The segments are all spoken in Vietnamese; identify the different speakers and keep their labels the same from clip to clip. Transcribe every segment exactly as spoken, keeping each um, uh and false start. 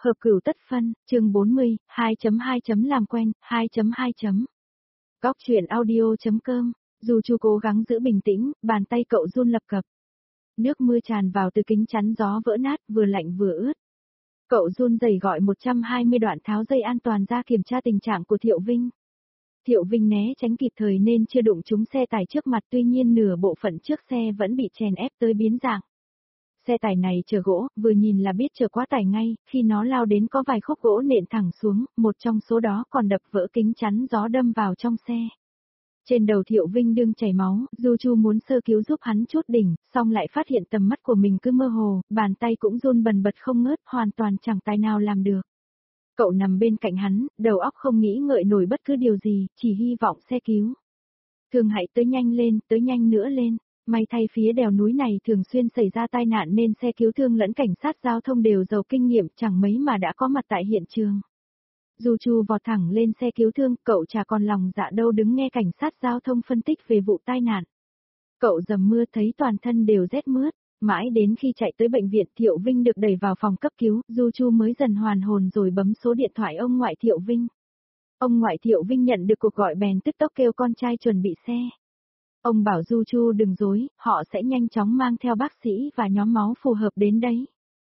Speaker 1: Hợp cửu tất phân, chương bốn mươi, hai chấm hai chấm làm quen, hai chấm hai chấm. Góc truyện audio.com, dù Chu cố gắng giữ bình tĩnh, bàn tay cậu run lập cập. Nước mưa tràn vào từ kính chắn gió vỡ nát, vừa lạnh vừa ướt. Cậu run rẩy gọi một trăm hai mươi đoạn tháo dây an toàn ra kiểm tra tình trạng của Thiệu Vinh. Thiệu Vinh né tránh kịp thời nên chưa đụng trúng xe tải trước mặt, tuy nhiên nửa bộ phận trước xe vẫn bị chèn ép tới biến dạng. Xe tải này chở gỗ, vừa nhìn là biết chở quá tải ngay, khi nó lao đến có vài khúc gỗ nện thẳng xuống, một trong số đó còn đập vỡ kính chắn gió đâm vào trong xe. Trên đầu Thiệu Vinh đương chảy máu, Du Chu muốn sơ cứu giúp hắn chút đỉnh, xong lại phát hiện tầm mắt của mình cứ mơ hồ, bàn tay cũng run bần bật không ngớt, hoàn toàn chẳng tài nào làm được. Cậu nằm bên cạnh hắn, đầu óc không nghĩ ngợi nổi bất cứ điều gì, chỉ hy vọng xe cứu. Thường hãy tới nhanh lên, tới nhanh nữa lên. May thay phía đèo núi này thường xuyên xảy ra tai nạn nên xe cứu thương lẫn cảnh sát giao thông đều giàu kinh nghiệm, chẳng mấy mà đã có mặt tại hiện trường. Du Chu vọt thẳng lên xe cứu thương, cậu chả còn lòng dạ đâu đứng nghe cảnh sát giao thông phân tích về vụ tai nạn. Cậu dầm mưa thấy toàn thân đều rét mướt, mãi đến khi chạy tới bệnh viện Thiệu Vinh được đẩy vào phòng cấp cứu, Du Chu mới dần hoàn hồn rồi bấm số điện thoại ông ngoại Thiệu Vinh. Ông ngoại Thiệu Vinh nhận được cuộc gọi bèn tức tốc kêu con trai chuẩn bị xe. Ông bảo Du Chu đừng dối, họ sẽ nhanh chóng mang theo bác sĩ và nhóm máu phù hợp đến đấy.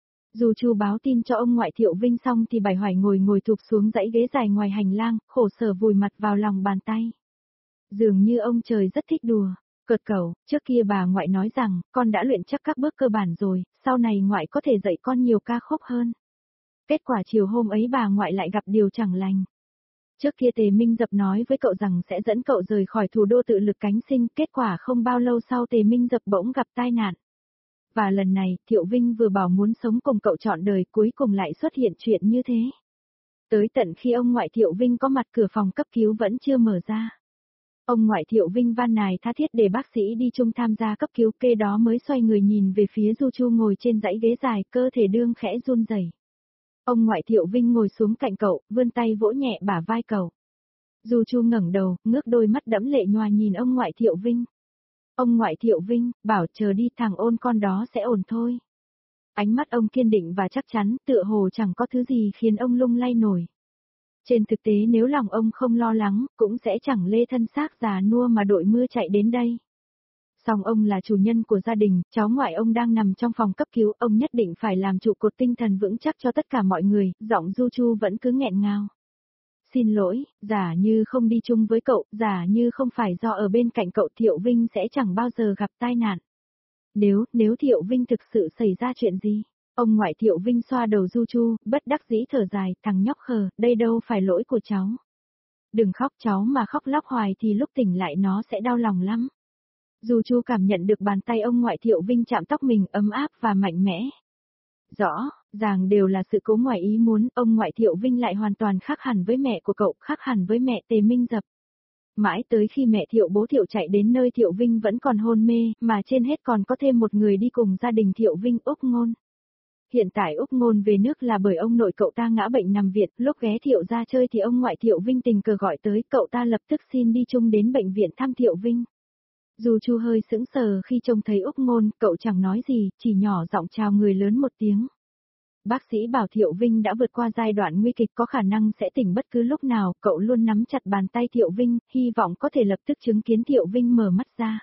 Speaker 1: Du Chu báo tin cho ông ngoại Thiệu Vinh xong thì Bảy Hoài ngồi ngồi thụp xuống dãy ghế dài ngoài hành lang, khổ sở vùi mặt vào lòng bàn tay. Dường như ông trời rất thích đùa, cợt cẩu, trước kia bà ngoại nói rằng, con đã luyện chắc các bước cơ bản rồi, sau này ngoại có thể dạy con nhiều ca khúc hơn. Kết quả chiều hôm ấy bà ngoại lại gặp điều chẳng lành. Trước kia Tề Minh Dập nói với cậu rằng sẽ dẫn cậu rời khỏi thủ đô tự lực cánh sinh, kết quả không bao lâu sau Tề Minh Dập bỗng gặp tai nạn. Và lần này, Thiệu Vinh vừa bảo muốn sống cùng cậu trọn đời, cuối cùng lại xuất hiện chuyện như thế. Tới tận khi ông ngoại Thiệu Vinh có mặt, cửa phòng cấp cứu vẫn chưa mở ra. Ông ngoại Thiệu Vinh van nài tha thiết để bác sĩ đi chung tham gia cấp cứu, kê đó mới xoay người nhìn về phía Du Chu ngồi trên dãy ghế dài, cơ thể đương khẽ run rẩy. Ông ngoại Thiệu Vinh ngồi xuống cạnh cậu, vươn tay vỗ nhẹ bả vai cậu. Du Chu ngẩng đầu, ngước đôi mắt đẫm lệ nhòa nhìn ông ngoại Thiệu Vinh. Ông ngoại Thiệu Vinh, bảo chờ đi, thằng ôn con đó sẽ ổn thôi. Ánh mắt ông kiên định và chắc chắn, tựa hồ chẳng có thứ gì khiến ông lung lay nổi. Trên thực tế nếu lòng ông không lo lắng, cũng sẽ chẳng lê thân xác già nua mà đội mưa chạy đến đây. Song ông là chủ nhân của gia đình, cháu ngoại ông đang nằm trong phòng cấp cứu, ông nhất định phải làm trụ cột tinh thần vững chắc cho tất cả mọi người, giọng Du Chu vẫn cứ nghẹn ngào. Xin lỗi, giả như không đi chung với cậu, giả như không phải do ở bên cạnh cậu, Thiệu Vinh sẽ chẳng bao giờ gặp tai nạn. Nếu, nếu Thiệu Vinh thực sự xảy ra chuyện gì? Ông ngoại Thiệu Vinh xoa đầu Du Chu, bất đắc dĩ thở dài, thằng nhóc khờ, đây đâu phải lỗi của cháu. Đừng khóc, cháu mà khóc lóc hoài thì lúc tỉnh lại nó sẽ đau lòng lắm. Du Chu cảm nhận được bàn tay ông ngoại Thiệu Vinh chạm tóc mình ấm áp và mạnh mẽ. Rõ, ràng đều là sự cố ngoài ý muốn, ông ngoại Thiệu Vinh lại hoàn toàn khác hẳn với mẹ của cậu, khác hẳn với mẹ Tề Minh Dập. Mãi tới khi mẹ Thiệu bố Thiệu chạy đến nơi Thiệu Vinh vẫn còn hôn mê, mà trên hết còn có thêm một người đi cùng gia đình Thiệu Vinh, Úc Ngôn. Hiện tại Úc Ngôn về nước là bởi ông nội cậu ta ngã bệnh nằm viện, lúc ghé Thiệu ra chơi thì ông ngoại Thiệu Vinh tình cờ gọi tới, cậu ta lập tức xin đi chung đến bệnh viện thăm Thiệu Vinh. Du Chu hơi sững sờ khi trông thấy Úc Ngôn, cậu chẳng nói gì, chỉ nhỏ giọng chào người lớn một tiếng. Bác sĩ bảo Thiệu Vinh đã vượt qua giai đoạn nguy kịch, có khả năng sẽ tỉnh bất cứ lúc nào, cậu luôn nắm chặt bàn tay Thiệu Vinh, hy vọng có thể lập tức chứng kiến Thiệu Vinh mở mắt ra.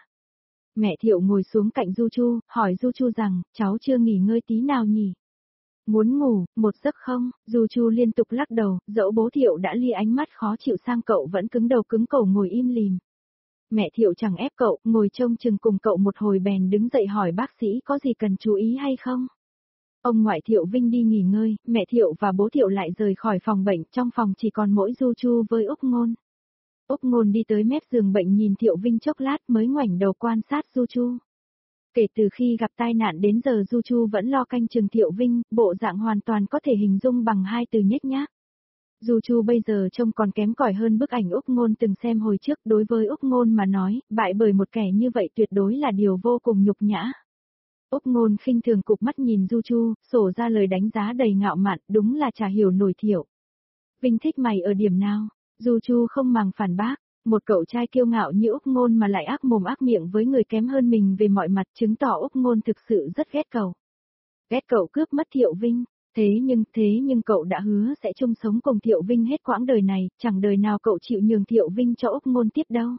Speaker 1: Mẹ Thiệu ngồi xuống cạnh Du Chu, hỏi Du Chu rằng, cháu chưa nghỉ ngơi tí nào nhỉ? Muốn ngủ, một giấc không? Du Chu liên tục lắc đầu, dẫu bố Thiệu đã lia ánh mắt khó chịu sang cậu vẫn cứng đầu cứng cổ ngồi im lìm. Mẹ Thiệu chẳng ép cậu, ngồi trông chừng cùng cậu một hồi bèn đứng dậy hỏi bác sĩ có gì cần chú ý hay không? Ông ngoại Thiệu Vinh đi nghỉ ngơi, mẹ Thiệu và bố Thiệu lại rời khỏi phòng bệnh, trong phòng chỉ còn mỗi Du Chu với Úc Ngôn. Úc Ngôn đi tới mép giường bệnh nhìn Thiệu Vinh chốc lát mới ngoảnh đầu quan sát Du Chu. Kể từ khi gặp tai nạn đến giờ Du Chu vẫn lo canh chừng Thiệu Vinh, bộ dạng hoàn toàn có thể hình dung bằng hai từ nhếch nhác. Du Chu bây giờ trông còn kém cỏi hơn bức ảnh Úc Ngôn từng xem hồi trước, đối với Úc Ngôn mà nói, bại bởi một kẻ như vậy tuyệt đối là điều vô cùng nhục nhã. Úc Ngôn khinh thường cụp mắt nhìn Du Chu, sổ ra lời đánh giá đầy ngạo mạn, đúng là chả hiểu nổi Thiệu Vinh thích mày ở điểm nào? Du Chu không màng phản bác, một cậu trai kiêu ngạo như Úc Ngôn mà lại ác mồm ác miệng với người kém hơn mình về mọi mặt, chứng tỏ Úc Ngôn thực sự rất ghét cậu. Ghét cậu cướp mất Thiệu Vinh. Thế nhưng, thế nhưng cậu đã hứa sẽ chung sống cùng Thiệu Vinh hết quãng đời này, chẳng đời nào cậu chịu nhường Thiệu Vinh cho Úc Ngôn tiếp đâu.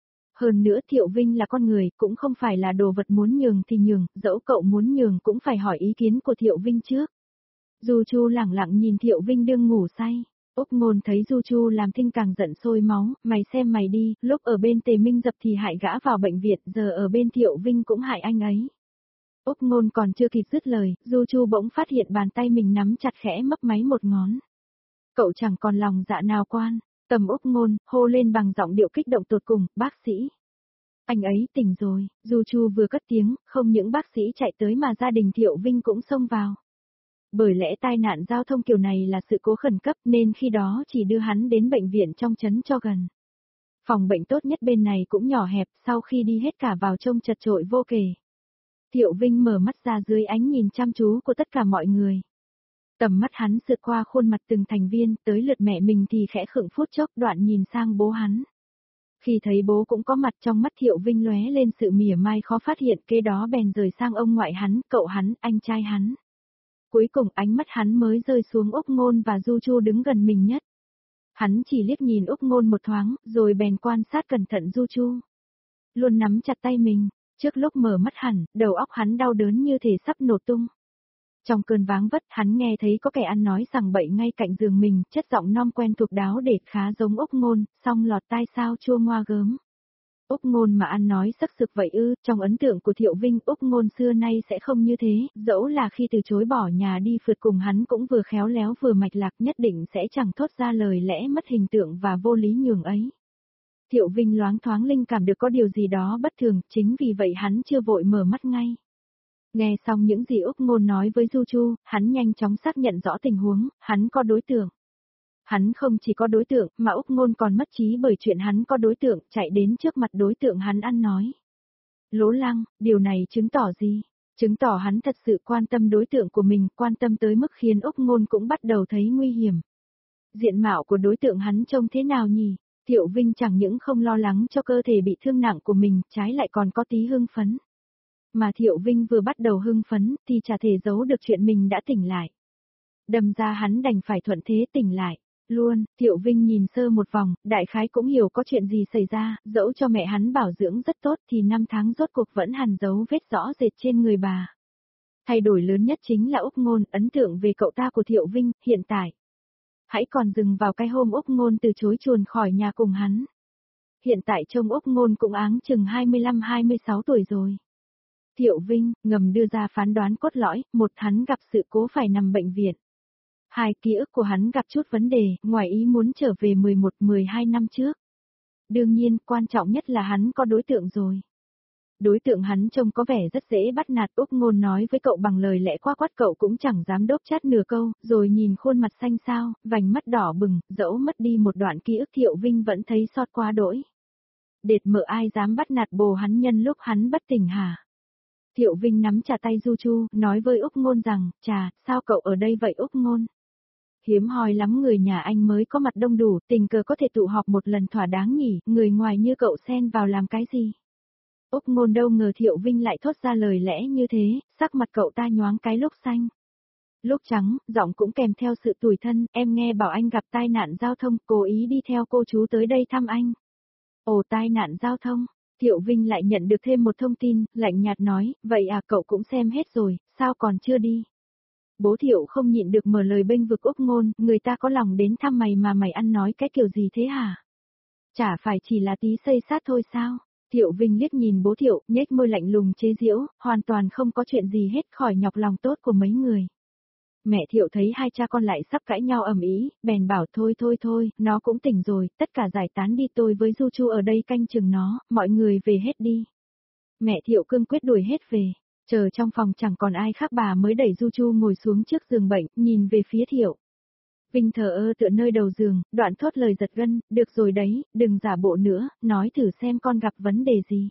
Speaker 1: Hơn nữa Thiệu Vinh là con người, cũng không phải là đồ vật muốn nhường thì nhường, dẫu cậu muốn nhường cũng phải hỏi ý kiến của Thiệu Vinh trước. Du Chu lẳng lặng nhìn Thiệu Vinh đương ngủ say. Úc Ngôn thấy Du Chu làm thinh càng giận sôi máu, mày xem mày đi, lúc ở bên Tề Minh Dập thì hại gã vào bệnh viện, giờ ở bên Thiệu Vinh cũng hại anh ấy. Úc Ngôn còn chưa kịp dứt lời, Du Chu bỗng phát hiện bàn tay mình nắm chặt khẽ mấp máy một ngón. Cậu chẳng còn lòng dạ nào quan, tầm Úc Ngôn, hô lên bằng giọng điệu kích động tột cùng, bác sĩ. Anh ấy tỉnh rồi, Du Chu vừa cất tiếng, không những bác sĩ chạy tới mà gia đình Thiệu Vinh cũng xông vào. Bởi lẽ tai nạn giao thông kiểu này là sự cố khẩn cấp nên khi đó chỉ đưa hắn đến bệnh viện trong trấn cho gần. Phòng bệnh tốt nhất bên này cũng nhỏ hẹp, sau khi đi hết cả vào trông chật chội vô kể. Thiệu Vinh mở mắt ra dưới ánh nhìn chăm chú của tất cả mọi người. Tầm mắt hắn sượt qua khuôn mặt từng thành viên, tới lượt mẹ mình thì khẽ khựng phút chốc, đoạn nhìn sang bố hắn. Khi thấy bố cũng có mặt, trong mắt Thiệu Vinh lóe lên sự mỉa mai khó phát hiện, kế đó bèn rời sang ông ngoại hắn, cậu hắn, anh trai hắn. Cuối cùng ánh mắt hắn mới rơi xuống Úc Ngôn và Du Chu đứng gần mình nhất. Hắn chỉ liếc nhìn Úc Ngôn một thoáng, rồi bèn quan sát cẩn thận Du Chu. Luôn nắm chặt tay mình, trước lúc mở mắt hẳn, đầu óc hắn đau đớn như thể sắp nổ tung. Trong cơn váng vất, hắn nghe thấy có kẻ ăn nói rằng bậy ngay cạnh giường mình, chất giọng non quen thuộc đáo để khá giống Úc Ngôn, song lọt tai sao chua ngoa gớm. Úc Ngôn mà ăn nói sắc sực vậy ư, trong ấn tượng của Thiệu Vinh, Úc Ngôn xưa nay sẽ không như thế, dẫu là khi từ chối bỏ nhà đi phượt cùng hắn cũng vừa khéo léo vừa mạch lạc, nhất định sẽ chẳng thốt ra lời lẽ mất hình tượng và vô lý nhường ấy. Thiệu Vinh loáng thoáng linh cảm được có điều gì đó bất thường, chính vì vậy hắn chưa vội mở mắt ngay. Nghe xong những gì Úc Ngôn nói với Du Chu, hắn nhanh chóng xác nhận rõ tình huống, hắn có đối tượng. Hắn không chỉ có đối tượng, mà Úc Ngôn còn mất trí bởi chuyện hắn có đối tượng, chạy đến trước mặt đối tượng hắn ăn nói. Lỗ Lăng, điều này chứng tỏ gì? Chứng tỏ hắn thật sự quan tâm đối tượng của mình, quan tâm tới mức khiến Úc Ngôn cũng bắt đầu thấy nguy hiểm. Diện mạo của đối tượng hắn trông thế nào nhỉ? Thiệu Vinh chẳng những không lo lắng cho cơ thể bị thương nặng của mình, trái lại còn có tí hưng phấn. Mà Thiệu Vinh vừa bắt đầu hưng phấn, thì chả thể giấu được chuyện mình đã tỉnh lại. Đâm ra hắn đành phải thuận thế tỉnh lại. Luôn, Thiệu Vinh nhìn sơ một vòng, đại khái cũng hiểu có chuyện gì xảy ra, dẫu cho mẹ hắn bảo dưỡng rất tốt thì năm tháng rốt cuộc vẫn hằn dấu vết rõ rệt trên người bà. Thay đổi lớn nhất chính là Úc Ngôn, ấn tượng về cậu ta của Thiệu Vinh, hiện tại. Hãy còn dừng vào cái hôm Úc Ngôn từ chối chuồn khỏi nhà cùng hắn. Hiện tại trông Úc Ngôn cũng áng chừng hai mươi lăm hai mươi sáu tuổi rồi. Thiệu Vinh, ngầm đưa ra phán đoán cốt lõi, một hắn gặp sự cố phải nằm bệnh viện. Hai, ký ức của hắn gặp chút vấn đề, ngoài ý muốn trở về mười một mười hai năm trước. Đương nhiên, quan trọng nhất là hắn có đối tượng rồi. Đối tượng hắn trông có vẻ rất dễ bắt nạt, Úc Ngôn nói với cậu bằng lời lẽ quá quát, cậu cũng chẳng dám đốp chát nửa câu, rồi nhìn khuôn mặt xanh xao, vành mắt đỏ bừng, dẫu mất đi một đoạn ký ức Thiệu Vinh vẫn thấy xót quá đỗi. Đệt mợ ai dám bắt nạt bồ hắn nhân lúc hắn bất tỉnh hả? Thiệu Vinh nắm chặt tay Du Chu, nói với Úc Ngôn rằng, chà, sao cậu ở đây vậy Úc Ngôn? Hiếm hoi lắm người nhà anh mới có mặt đông đủ, tình cờ có thể tụ họp một lần thỏa đáng nhỉ, người ngoài như cậu xen vào làm cái gì? Úc Ngôn đâu ngờ Thiệu Vinh lại thốt ra lời lẽ như thế, sắc mặt cậu ta nhoáng cái lúc xanh. Lúc trắng, giọng cũng kèm theo sự tủi thân, em nghe bảo anh gặp tai nạn giao thông, cố ý đi theo cô chú tới đây thăm anh. Ồ, tai nạn giao thông. Thiệu Vinh lại nhận được thêm một thông tin, lạnh nhạt nói, vậy à cậu cũng xem hết rồi, sao còn chưa đi? Bố Thiệu không nhịn được mở lời bênh vực Úc Ngôn, người ta có lòng đến thăm mày mà mày ăn nói cái kiểu gì thế hả? Chả phải chỉ là tí xây sát thôi sao? Thiệu Vinh liếc nhìn bố Thiệu, nhếch môi lạnh lùng chế giễu, hoàn toàn không có chuyện gì hết khỏi nhọc lòng tốt của mấy người. Mẹ Thiệu thấy hai cha con lại sắp cãi nhau ầm ĩ, bèn bảo thôi thôi thôi, nó cũng tỉnh rồi, tất cả giải tán đi, tôi với Du Chu ở đây canh chừng nó, mọi người về hết đi. Mẹ Thiệu cương quyết đuổi hết về, chờ trong phòng chẳng còn ai khác, bà mới đẩy Du Chu ngồi xuống trước giường bệnh, nhìn về phía Thiệu. Vinh thờ ơ tựa nơi đầu giường, đoạn thốt lời giật gân, được rồi đấy, đừng giả bộ nữa, nói thử xem con gặp vấn đề gì.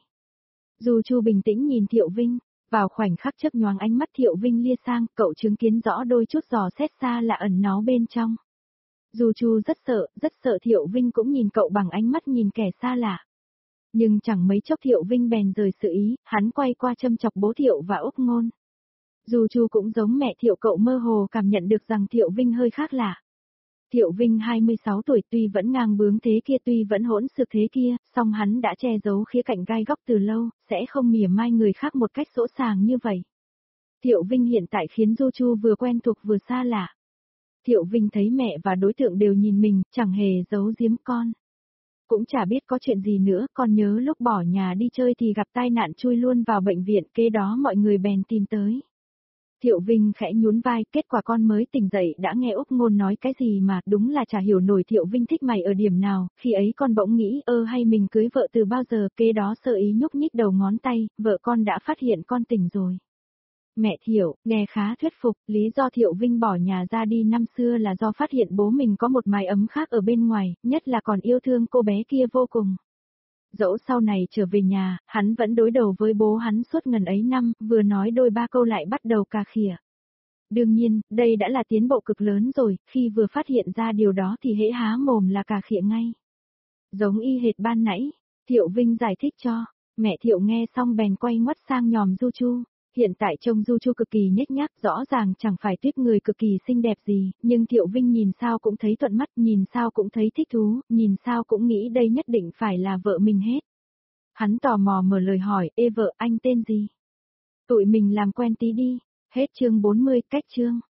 Speaker 1: Du Chu bình tĩnh nhìn Thiệu Vinh. Vào khoảnh khắc chớp nhoáng ánh mắt Thiệu Vinh lia sang, cậu chứng kiến rõ đôi chút dò xét xa là ẩn náu bên trong. Du Chu rất sợ, rất sợ Thiệu Vinh cũng nhìn cậu bằng ánh mắt nhìn kẻ xa lạ. Nhưng chẳng mấy chốc Thiệu Vinh bèn rời sự ý, hắn quay qua châm chọc bố Thiệu và Úc Ngôn. Du Chu cũng giống mẹ Thiệu cậu mơ hồ cảm nhận được rằng Thiệu Vinh hơi khác lạ. Thiệu Vinh hai mươi sáu tuổi tuy vẫn ngang bướng thế kia tuy vẫn hỗn xược thế kia, song hắn đã che giấu khía cạnh gai góc từ lâu, sẽ không mỉa mai người khác một cách dỗ dàng như vậy. Thiệu Vinh hiện tại khiến Du Chu vừa quen thuộc vừa xa lạ. Thiệu Vinh thấy mẹ và đối tượng đều nhìn mình, chẳng hề giấu giếm con. Cũng chả biết có chuyện gì nữa, con nhớ lúc bỏ nhà đi chơi thì gặp tai nạn chui luôn vào bệnh viện, kế đó mọi người bèn tìm tới. Thiệu Vinh khẽ nhún vai, kết quả con mới tỉnh dậy đã nghe Úc Ngôn nói cái gì mà, đúng là chả hiểu nổi Thiệu Vinh thích mày ở điểm nào, khi ấy con bỗng nghĩ ơ hay mình cưới vợ từ bao giờ, kế đó sơ ý nhúc nhích đầu ngón tay, vợ con đã phát hiện con tỉnh rồi. Mẹ Thiệu, nghe khá thuyết phục, lý do Thiệu Vinh bỏ nhà ra đi năm xưa là do phát hiện bố mình có một mái ấm khác ở bên ngoài, nhất là còn yêu thương cô bé kia vô cùng. Dẫu sau này trở về nhà, hắn vẫn đối đầu với bố hắn suốt ngần ấy năm, vừa nói đôi ba câu lại bắt đầu cà khịa. Đương nhiên, đây đã là tiến bộ cực lớn rồi, khi vừa phát hiện ra điều đó thì hễ há mồm là cà khịa ngay. Giống y hệt ban nãy, Thiệu Vinh giải thích cho, mẹ Thiệu nghe xong bèn quay ngoắt sang nhòm Du Chu. Hiện tại trông Du Chu cực kỳ nhếch nhác, rõ ràng chẳng phải tuyết người cực kỳ xinh đẹp gì, nhưng Thiệu Vinh nhìn sao cũng thấy thuận mắt, nhìn sao cũng thấy thích thú, nhìn sao cũng nghĩ đây nhất định phải là vợ mình hết. Hắn tò mò mở lời hỏi, ê vợ anh tên gì? Tụi mình làm quen tí đi. Hết chương bốn mươi, cách chương.